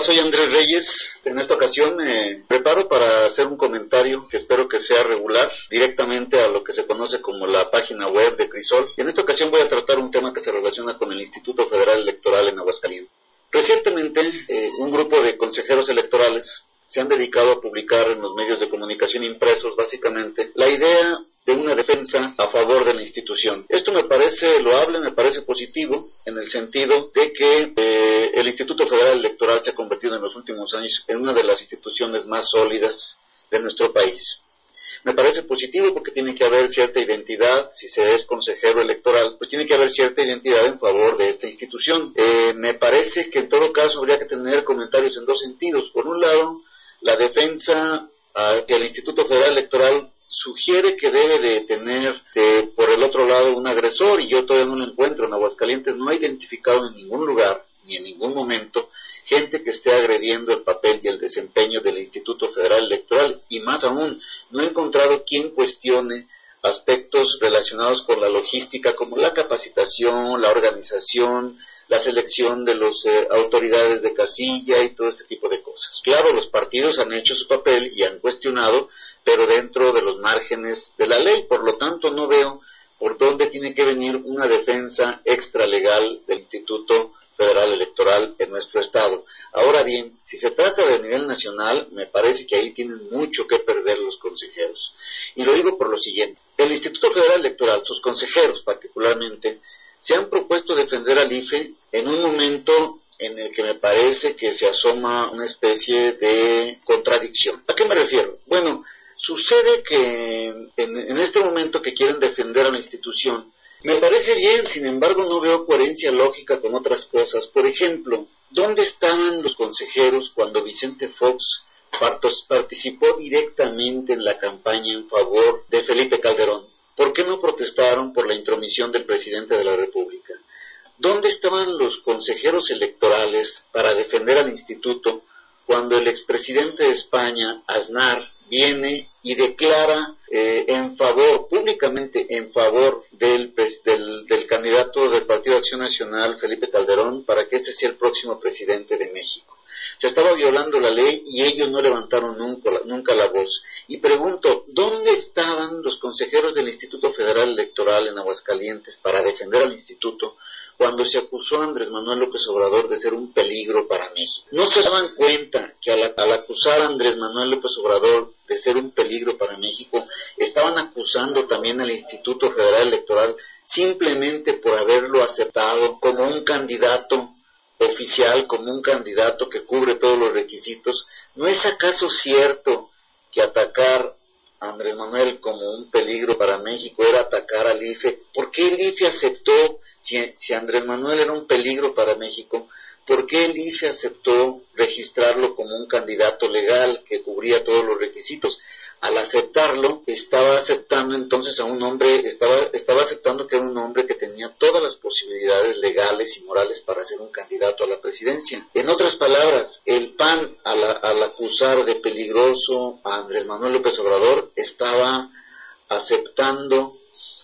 soy Andrés Reyes. En esta ocasión me preparo para hacer un comentario que espero que sea regular, directamente a lo que se conoce como la página web de Crisol. Y en esta ocasión voy a tratar un tema que se relaciona con el Instituto Federal Electoral en Aguascalientes. Recientemente, un grupo de consejeros electorales se han dedicado a publicar en los medios de comunicación impresos, básicamente, la idea de una defensa a favor de la institución. Esto me parece loable, me parece positivo, en el sentido de que el Instituto Federal Electoral se ha convertido en los últimos años en una de las instituciones más sólidas de nuestro país. Me parece positivo porque tiene que haber cierta identidad. Si se es consejero electoral, pues tiene que haber cierta identidad en favor de esta institución. Me parece que en todo caso habría que tener comentarios en dos sentidos. Por un lado, la defensa que el Instituto Federal Electoral sugiere que debe de tener por el otro lado un agresor, y yo todavía no lo encuentro. En Aguascalientes no he identificado en ningún lugar, ni en ningún momento, gente que esté agrediendo el papel y el desempeño del Instituto Federal Electoral, y más aún, no he encontrado quien cuestione aspectos relacionados con la logística, como la capacitación, la organización, la selección de las autoridades de casilla y todo este tipo de cosas. Claro, los partidos han hecho su papel y han cuestionado, pero dentro de los márgenes de la ley. Por lo tanto, no veo por dónde tiene que venir una defensa extralegal del Instituto Federal Electoral en nuestro estado. Ahora bien, si se trata de nivel nacional, me parece que ahí tienen mucho que perder los consejeros. Y lo digo por lo siguiente: el Instituto Federal Electoral, sus consejeros particularmente, se han propuesto defender al IFE en un momento en el que me parece que se asoma una especie de contradicción. ¿A qué me refiero? Bueno, sucede que en este momento que quieren defender a la institución, me parece bien, sin embargo no veo coherencia lógica con otras cosas. Por ejemplo, ¿dónde estaban los consejeros cuando Vicente Fox participó directamente en la campaña en favor de Felipe Calderón? ¿Por qué no protestaron por la intromisión del presidente de la República? ¿Dónde estaban los consejeros electorales para defender al instituto cuando el expresidente de España, Aznar, viene y declara públicamente en favor del candidato del Partido de Acción Nacional, Felipe Calderón, para que este sea el próximo presidente de México? Se estaba violando la ley y ellos no levantaron nunca la voz. Y pregunto, ¿dónde estaban los consejeros del Instituto Federal Electoral en Aguascalientes para defender al instituto cuando se acusó a Andrés Manuel López Obrador de ser un peligro para México? ¿No se daban cuenta que al acusar a Andrés Manuel López Obrador de ser un peligro para México, estaban acusando también al Instituto Federal Electoral simplemente por haberlo aceptado como un candidato oficial, como un candidato que cubre todos los requisitos? ¿No es acaso cierto que atacar a Andrés Manuel como un peligro para México era atacar al IFE? ¿Por qué el IFE aceptó, si Andrés Manuel era un peligro para México, por qué el IFE aceptó registrarlo como un candidato legal que cubría todos los requisitos? Al aceptarlo, estaba aceptando entonces a un hombre, estaba aceptando que era un hombre que tenía todas las posibilidades legales y morales para ser un candidato a la presidencia. En otras palabras, el PAN, al acusar de peligroso a Andrés Manuel López Obrador, estaba aceptando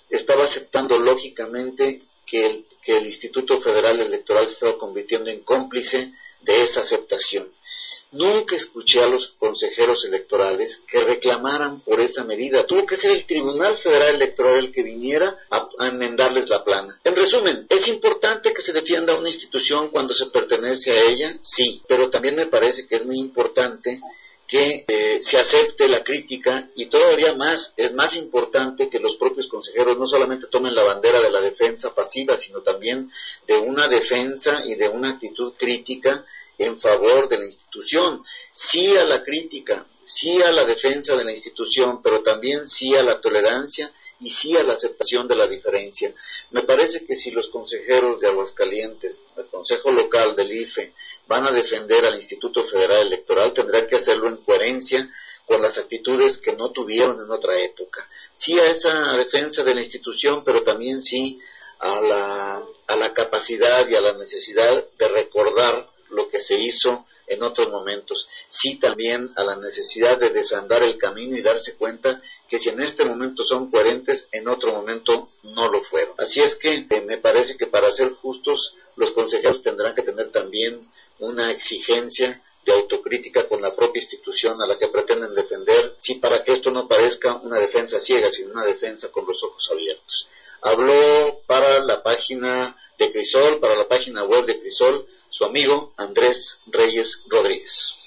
lógicamente que el Instituto Federal Electoral se estaba convirtiendo en cómplice de esa aceptación. Nunca escuché a los consejeros electorales que reclamaran por esa medida. Tuvo que ser el Tribunal Federal Electoral el que viniera a enmendarles la plana. En resumen, ¿es importante que se defienda una institución cuando se pertenece a ella? Sí, pero también me parece que es muy importante que se acepte la crítica, y todavía más, es más importante que los propios consejeros no solamente tomen la bandera de la defensa pasiva, sino también de una defensa y de una actitud crítica en favor de la institución. Sí a la crítica, sí a la defensa de la institución, pero también sí a la tolerancia y sí a la aceptación de la diferencia. Me parece que si los consejeros de Aguascalientes, el Consejo Local del IFE, van a defender al Instituto Federal Electoral, tendrán que hacerlo en coherencia con las actitudes que no tuvieron en otra época. Sí a esa defensa de la institución, pero también sí a la capacidad y a la necesidad de recordar lo que se hizo en otros momentos. Sí también a la necesidad de desandar el camino y darse cuenta que si en este momento son coherentes, en otro momento no lo fueron. Así es que me parece que para ser justos, los consejeros tendrán que tener también una exigencia de autocrítica con la propia institución a la que pretenden defender, sí, para que esto no parezca una defensa ciega, sino una defensa con los ojos abiertos. Habló para la página de Crisol, para la página web de Crisol, su amigo Andrés Reyes Rodríguez.